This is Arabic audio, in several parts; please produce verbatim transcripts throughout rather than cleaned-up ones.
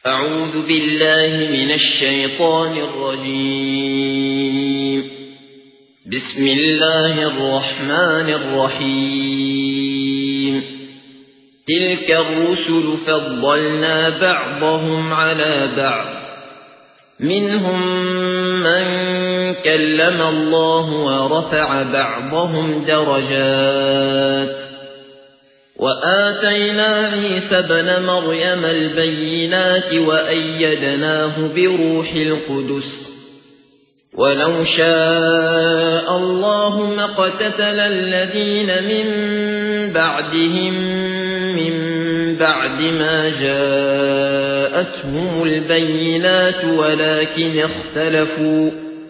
أعوذ بالله من الشيطان الرجيم. بسم الله الرحمن الرحيم. تلك الرسل فضلنا بعضهم على بعض، منهم من كلم الله ورفع بعضهم درجات، وآتينا عيسى ابن مريم البينات وأيدناه بروح القدس، ولو شاء الله ما اقتتل الذين من بعدهم من بعد ما جاءتهم البينات ولكن اختلفوا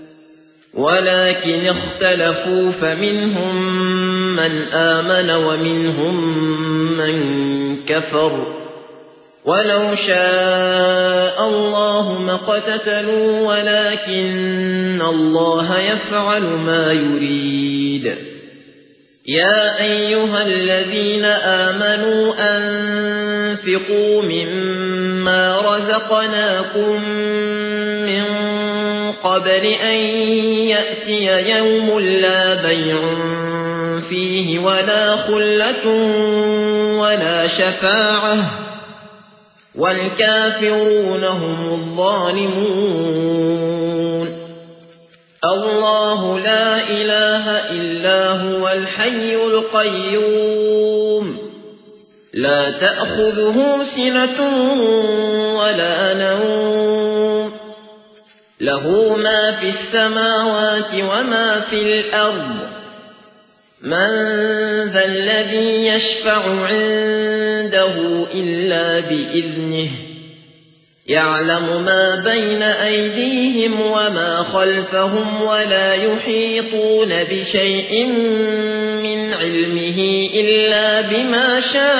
ولكن اختلفوا فمنهم من آمن ومنهم من كفر، ولو شاء الله ما اقتتلوا ولكن الله يفعل ما يريد. يا أيها الذين آمنوا أنفقوا مما رزقناكم من قبل أن يأتي يوم لا بيع فيه ولا خلة ولا شفاعة والكافرون هم الظالمون. الله لا إله إلا هو الحي القيوم، لا تأخذه سنة ولا نوم، له ما في السماوات وما في الأرض. من ذا الذي يشفع عنده إلا بإذنه، يعلم ما بين أيديهم وما خلفهم ولا يحيطون بشيء من علمه إلا بما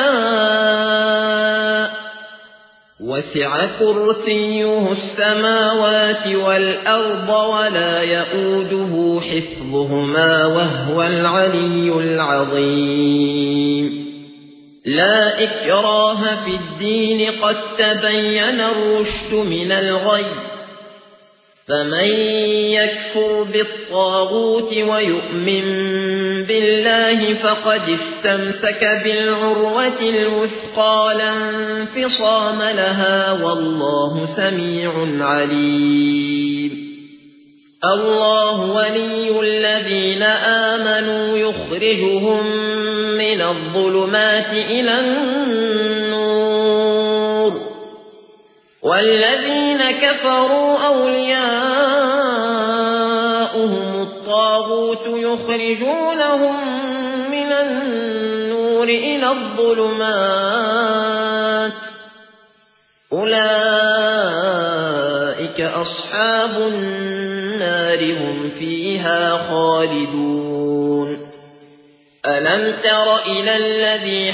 شاء، وسع كرسيه السماوات والأرض ولا يؤوده حفظهما وهو العلي العظيم. لا إكراه في الدين قد تبين الرشد من الغي، فمن يكفر بالطاغوت ويؤمن بالله فقد استمسك بالعروة الوثقى لا انفصام لها، والله سميع عليم. الله ولي الذين آمنوا يخرجهم من الظلمات إلى النور، والذين كفروا أولياؤهم الطاغوت يخرجونهم من النور إلى الظلمات، أولئك أصحاب النار هم فيها خالدون. ألم تر إلى الذي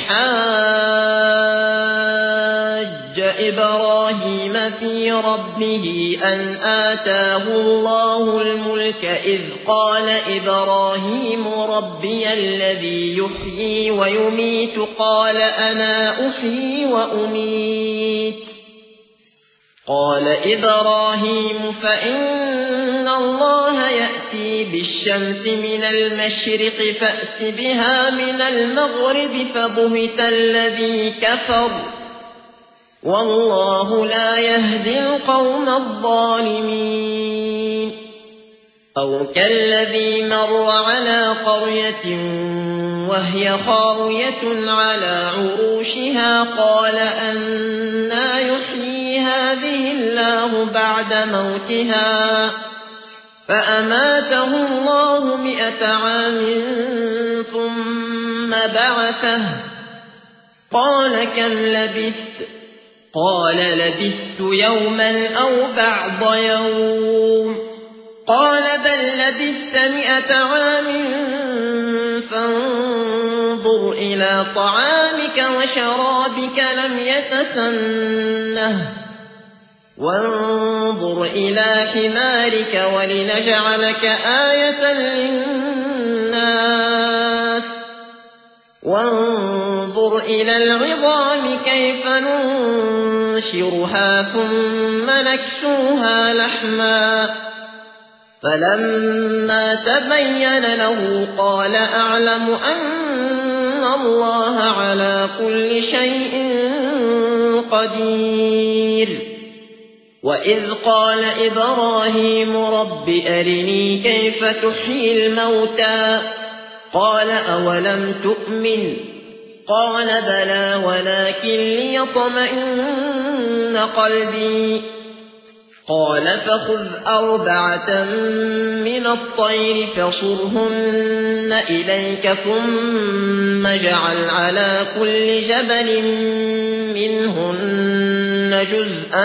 حاج إبراهيم في ربه أن آتاه الله الملك إذ قال إبراهيم ربي الذي يحيي ويميت قال أنا أحيي وأميت قال إبراهيم فإن الله يأتي بالشمس من المشرق فأت بها من المغرب فبهت الذي كفر، والله لا يهدي القوم الظالمين. أو كالذي مر على قرية وهي خاوية على عروشها قال أنى يحيي هذه الله بعد موتها، فأماته الله مئة عام ثم بعثه، قال كم لبثت؟ قال لبثت يوما أو بعض يوم، قال بل لبثت مئة عام فانظر إلى طعامك وشرابك لم يتسنه، وانظر إلى حمارك ولنجعلك آية للناس، وانظر انظر إلى العظام كيف ننشرها ثم نكسوها لحما فلما تبين له قال أعلم أن الله على كل شيء قدير وإذ قال إبراهيم رب أرني كيف تحيي الموتى قال أولم تؤمن قال بلى ولكن ليطمئن قلبي قال فخذ أربعة من الطير فصرهن إليك ثم اجعل على كل جبل منهن جزءا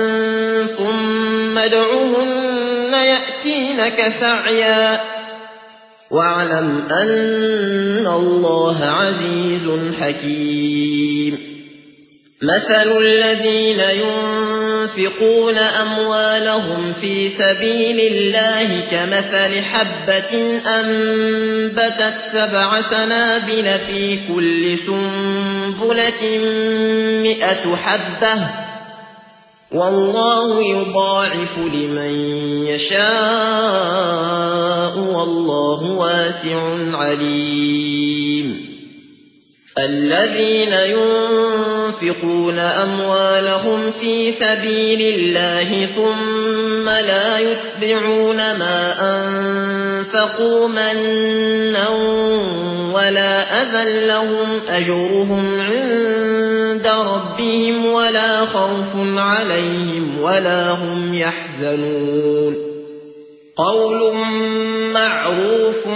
ثم ادعهن يأتينك سعيا واعلم أن الله عزيز حكيم مثل الذين ينفقون أموالهم في سبيل الله كمثل حبة أنبتت سبع سنابل في كل سنبلة مئة حبة والله يضاعف لمن يشاء والله واسع عليم الذين ينفقون أموالهم في سبيل الله ثم لا يتبعون ما أنفقوا منا ولا أذى لهم أجرهم عند ربهم ولا خوف عليهم ولا هم يحزنون قول معروف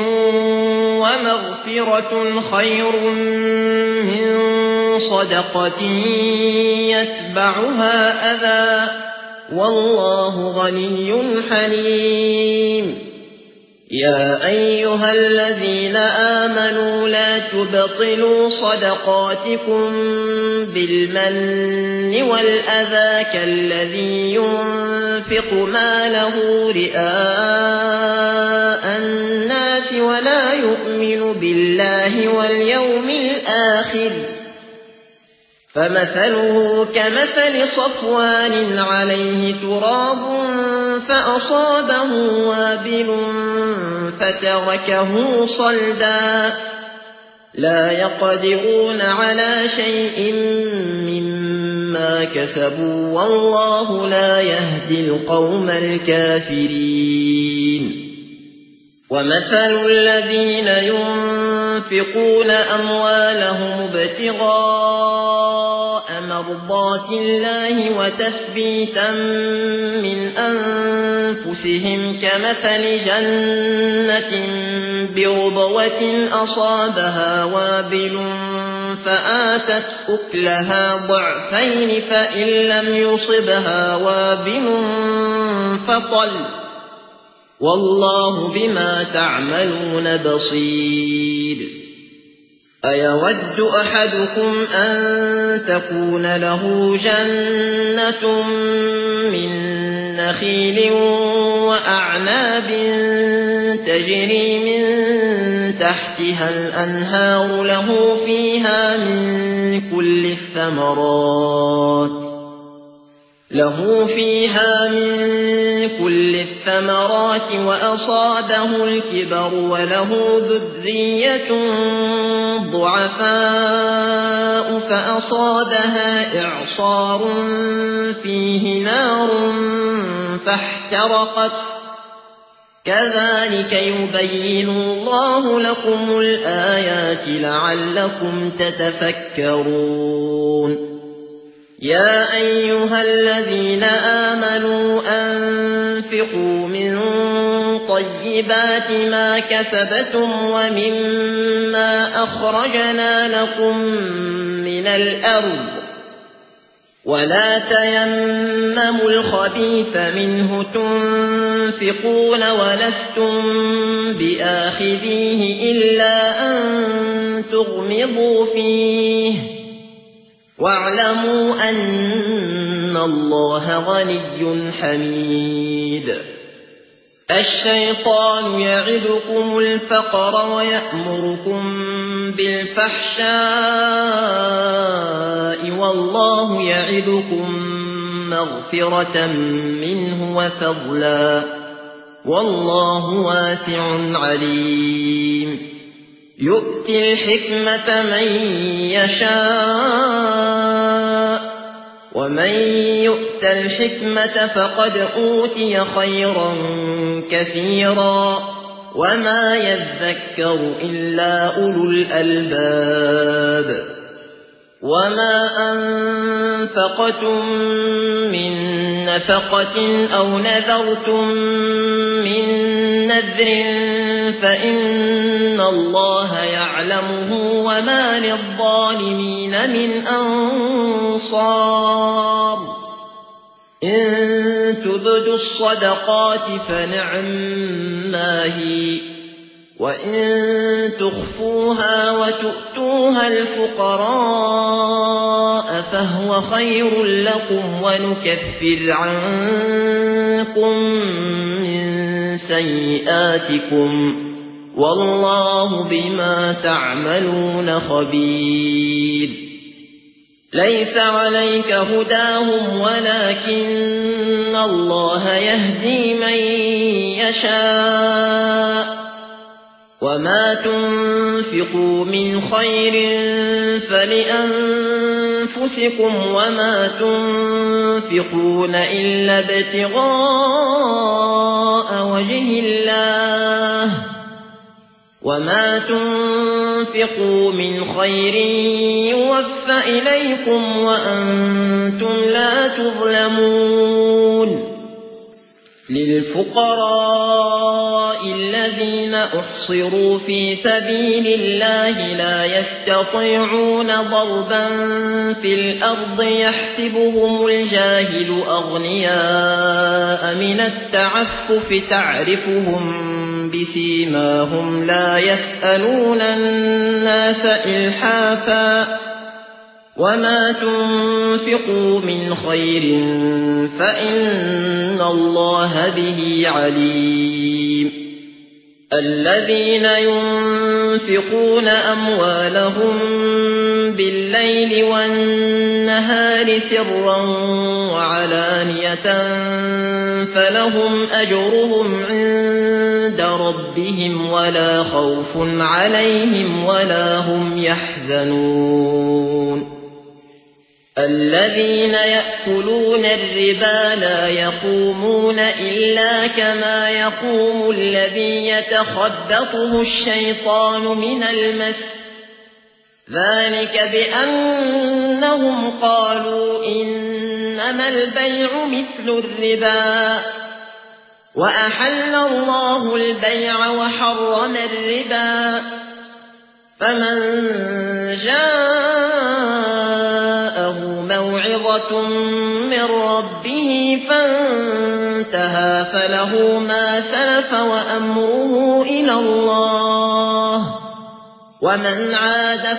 ومغفرة خير من صدقة يتبعها أذى والله غني حليم يا أيها الذين آمنوا لا تبطلوا صدقاتكم بالمن والأذى كالذي ينفق ماله رئاء الناس ولا يؤمن بالله واليوم الآخر فمثله كمثل صفوان عليه تراب فأصابه وابل فتركه صلدا لا يقدرون على شيء مما كسبوا والله لا يهدي القوم الكافرين ومثل الذين ينفقون أموالهم ابتغاء مرضات الله وتثبيتا من أنفسهم كمثل جنة بربوة أصابها وابل فآتت أكلها ضعفين فإن لم يصبها وابل فطل والله بما تعملون بصير أيود أحدكم أن تكون له جنة من نخيل وأعناب تجري من تحتها الأنهار له فيها من كل الثمرات له فيها من كل الثمرات وأصابه الكبر وله ذرية ضعفاء فأصابها إعصار فيه نار فاحترقت كذلك يبين الله لكم الآيات لعلكم تتفكرون يا أيها الذين آمنوا أنفقوا من طيبات ما كسبتم ومما أخرجنا لكم من الأرض ولا تيمموا الخبيث منه تنفقون ولستم بآخذيه إلا أن تغمضوا فيه واعلموا أن الله غني حميد الشيطان يعدكم الفقر ويأمركم بالفحشاء والله يعدكم مغفرة منه وفضلا والله واسع عليم يؤتي الحكمة من يشاء ومن يؤت الحكمة فقد أوتي خيرا كثيرا وما يذكر إلا أولو الألباب وما أنفقتم من نفقة أو نذرتم من نذر فإن الله يعلمه وما للظالمين من أنصار إن تبدوا الصدقات فنعما هي وإن تخفوها وتؤتوها الفقراء فهو خير لكم ونكفر عنكم من سيئاتكم والله بما تعملون خبير ليس عليك هداهم ولكن الله يهدي من يشاء وما تنفقوا من خير فلأنفسكم وما تنفقون إلا ابتغاء وجه الله وما تنفقوا من خير يوفى إليكم وأنتم لا تظلمون للفقراء الذين أحصروا في سبيل الله لا يستطيعون ضربا في الأرض يحسبهم الجاهل أغنياء من التعفف تعرفهم بسيماهم لا يسألون الناس إلحافا وما تنفقوا من خير فإن الله به عليم الذين ينفقون أموالهم بالليل والنهار سرا وعلانية فلهم أجرهم عند ربهم ولا خوف عليهم ولا هم يحزنون الذين يأكلون الربا لا يقومون إلا كما يقوم الذي يتخبطه الشيطان من المس ذلك بأنهم قالوا إنما البيع مثل الربا وأحل الله البيع وحرم الربا فمن جاءه موعظة من ربه فانتهى فله ما سلف وأمره إلى الله ومن عاد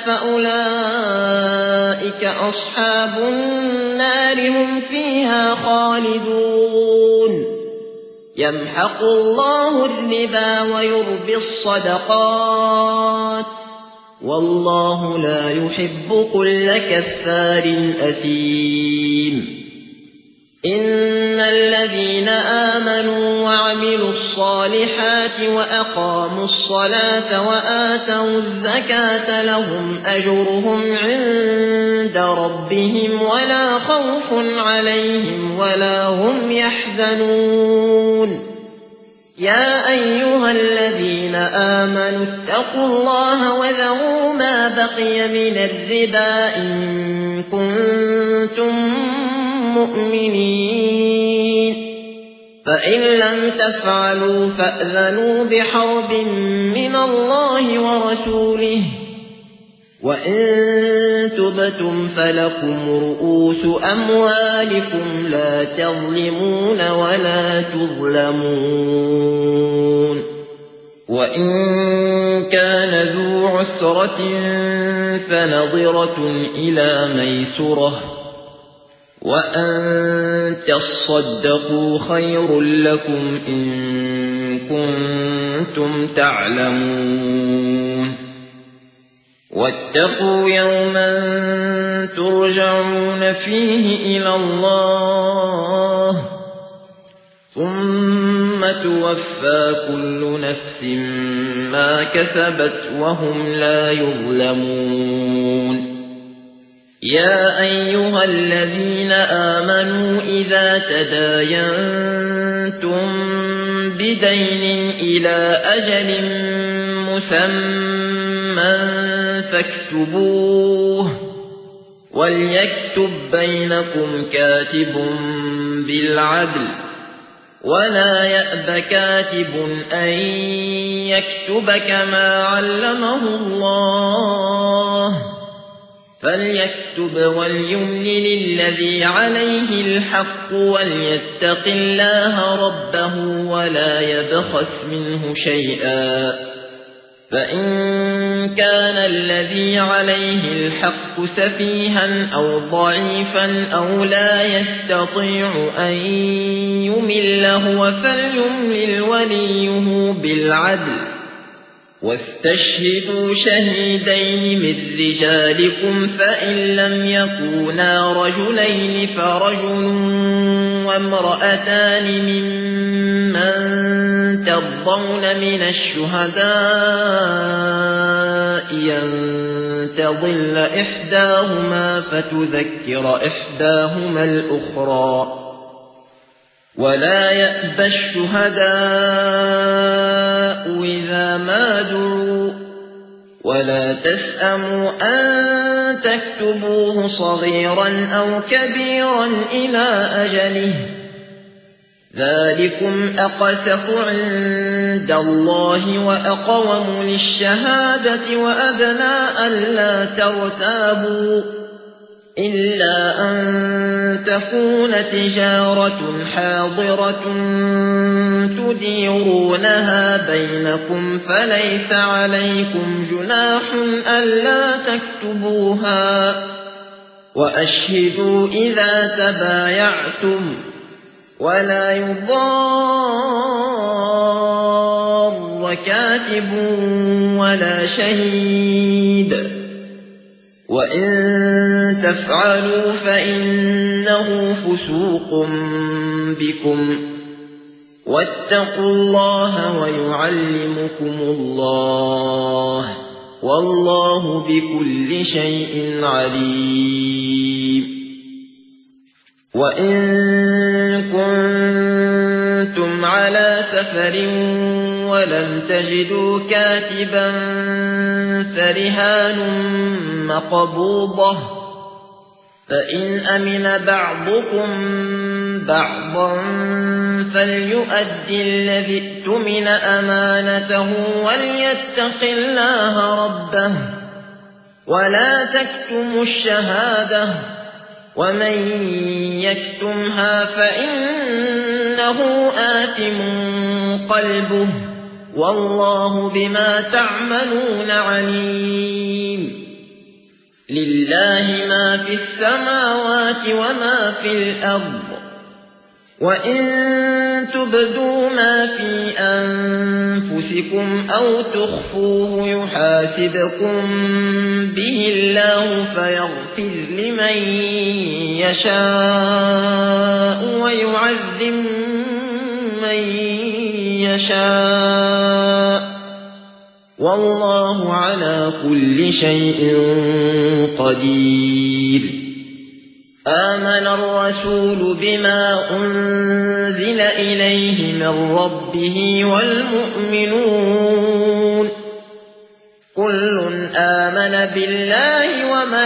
فأولئك أصحاب النار هم فيها خالدون يمحق الله الربا ويربي الصدقات والله لا يحب كل كفار أثيم إن الذين آمنوا وعملوا الصالحات وأقاموا الصلاة وآتوا الزكاة لهم أجرهم عند ربهم ولا خوف عليهم ولا هم يحزنون يا أيها الذين آمنوا اتقوا الله وذروا ما بقي من الربا إن كنتم مؤمنين فإن لم تفعلوا فأذنوا بحرب من الله ورسوله وإن تبتم فلكم رؤوس أموالكم لا تظلمون ولا تظلمون وإن كان ذو عسرة فنظرة إلى ميسرة وأن تصدقوا خير لكم إن كنتم تعلمون واتقوا يوما ترجعون فيه إلى الله ثم توفى كل نفس ما كسبت وهم لا يظلمون يا أيها الذين آمنوا إذا تداينتم بدين إلى أجل مسمى فاكتبوه وليكتب بينكم كاتب بالعدل ولا يأب كاتب أن يكتب كما علمه الله فليكتب وليملل الذي عليه الحق وليتق الله ربه ولا يبخس منه شيئا فإن كان الذي عليه الحق سفيها أو ضعيفا أو لا يستطيع أن يمل هو فليملل وليه بالعدل واستشهدوا شهيدين من رجالكم فإن لم يكونا رجلين فرجل وامرأتان ممن ترضون من الشهداء أن تضل إحداهما فتذكر إحداهما الأخرى ولا يأبى الشهداء إذا ما دعوا ولا تسأموا أن تكتبوه صغيرا أو كبيرا إلى أجله ذلكم أقسط عند الله وأقوم للشهادة وأدنى ألا ترتابوا إلا أن تكون تجارة حاضرة تديرونها بينكم فليس عليكم جناح ألا تكتبوها وأشهدوا إذا تبايعتم ولا يضار كاتب ولا شهيد وإن تفعلوا فإنه فسوق بكم واتقوا الله ويعلمكم الله والله بكل شيء عليم وإن كنتم على سفر ولم تجدوا كاتبا فرهان مقبوضة فإن أمن بعضكم بعضا فليؤدي الذي ائتمن أمانته وليتق الله ربه ولا تكتموا الشهادة ومن يكتمها فإنه آثم قلبه والله بما تعملون عليم لله ما في السماوات وما في الأرض وإن تبدوا ما في أنفسكم أو تخفوه يحاسبكم به الله فيغفر لمن يشاء ويعذب من يشاء والله على كل شيء قدير آمن الرسول بما أنزل إليه من ربه والمؤمنون كل آمن بالله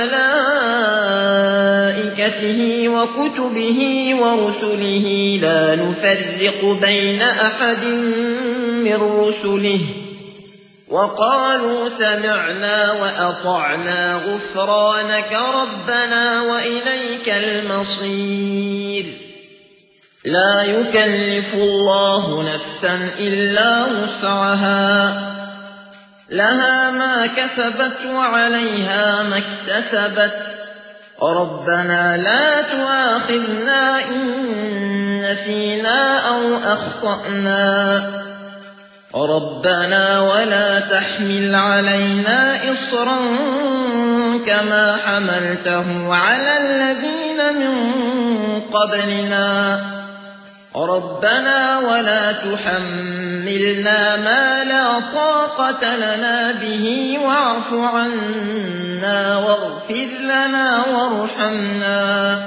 وملائكته وكتبه ورسله لا نفرق بين أحد من رسله وقالوا سمعنا وأطعنا غفرانك ربنا وإليك المصير لا يكلف الله نفسا إلا وسعها لها ما كسبت وعليها ما اكتسبت ربنا لا تؤاخذنا إن نسينا أو أخطأنا ربنا ولا تحمل علينا إصرا كما حملته على الذين من قبلنا ربنا ولا تحملنا ما لا طاقة لنا به واعف عنا واغفر لنا وارحمنا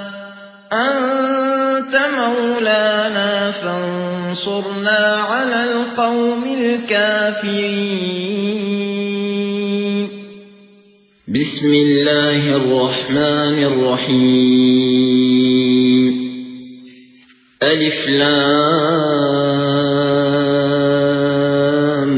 أنت مولانا فانصرنا على القوم الكافرين. بسم الله الرحمن الرحيم. ألف لام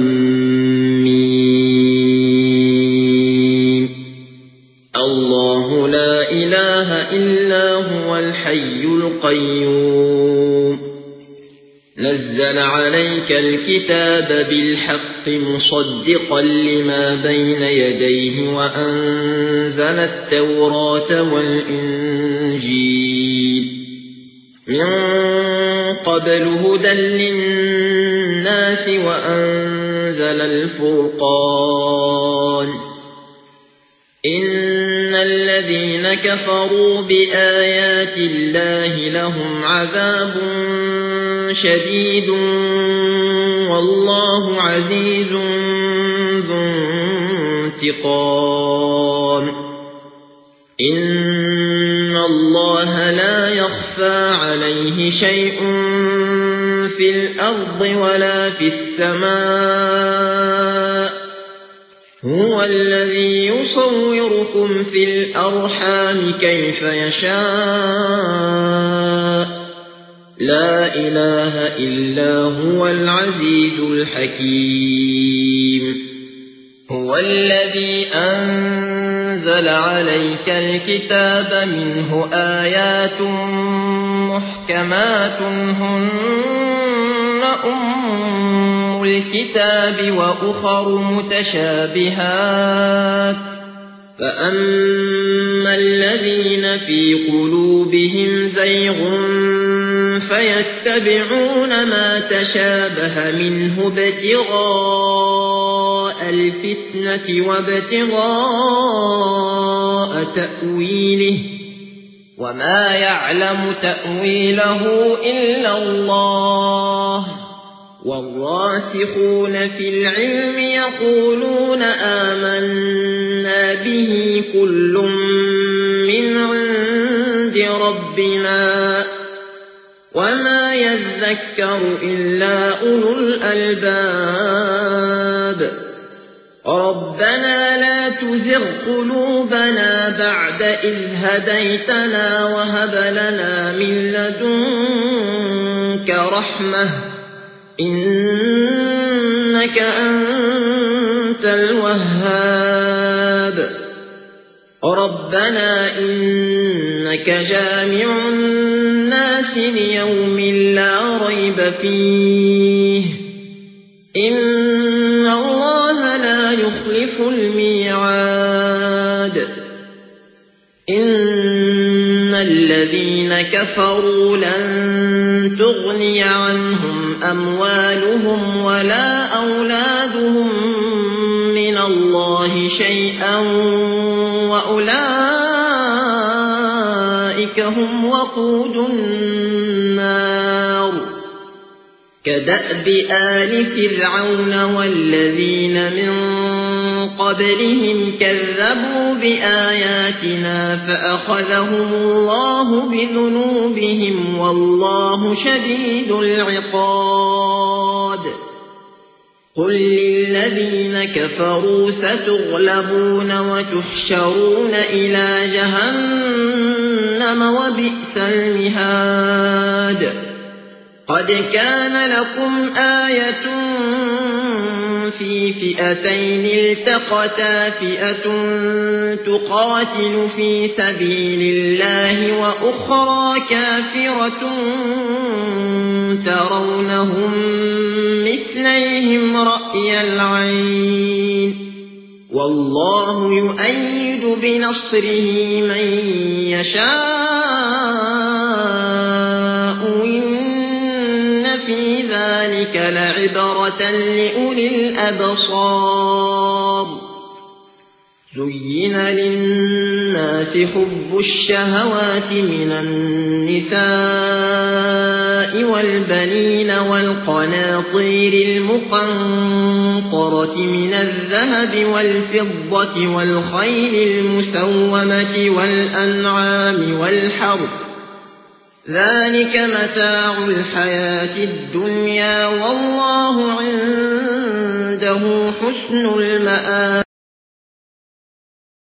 ميم. الله لا إله إلا هو الحي القيوم نزل عليك الكتاب بالحق مصدقا لما بين يديه وأنزل التوراة والإنجيل من قبل هدى للناس وأنزل الفرقان إن الذين كفروا بآيات الله لهم عذاب شديد والله عزيز ذو انتقام. إن الله لا يخفى عليه شيء في الأرض ولا في السماء هو الذي يصوركم في الأرحام كيف يشاء لا إله إلا هو العزيز الحكيم. هو الذي أنزل عليك الكتاب منه آيات محكمات هن أم الكتاب وأخر متشابهات فأما الذين في قلوبهم زيغ فيتبعون ما تشابه منه ابتغاء الفتنة وابتغاء تأويله وما يعلم تأويله إلا الله والراسخون في العلم يقولون آمنا به كل من عند ربنا وما يذكر إلا أولو الألباب. ربنا لا تزغ قلوبنا بعد إذ هديتنا وهب لنا من لدنك رحمة إنك أنت الوهاب. ربنا إنك جامع الناس ليوم لا ريب فيه إن الله لا يخلف الميعاد. إن الذين كفروا لن تغني عنهم أموالهم ولا أولادهم من الله شيئا وأولئك هم وقود النار. كدأب آل فرعون والذين من قبلهم كذبوا بآياتنا فأخذهم الله بذنوبهم والله شديد العقاب. قل للذين كفروا ستغلبون وتحشرون إلى جهنم وبئس المهاد. قد كان لكم آية في فئتين التقتا فئة تقاتل في سبيل الله وأخرى كافرة ترونهم مثليهم رأي العين والله يؤيد بنصره من يشاء إن في ذلك لعبرة لأولي الأبصار زين للناس حب الشهوات من النساء والبنين والقناطير المقنطرة من الذهب والفضة والخيل المسومة والأنعام والحرث ذلك متاع الحياة الدنيا والله عنده حسن المآب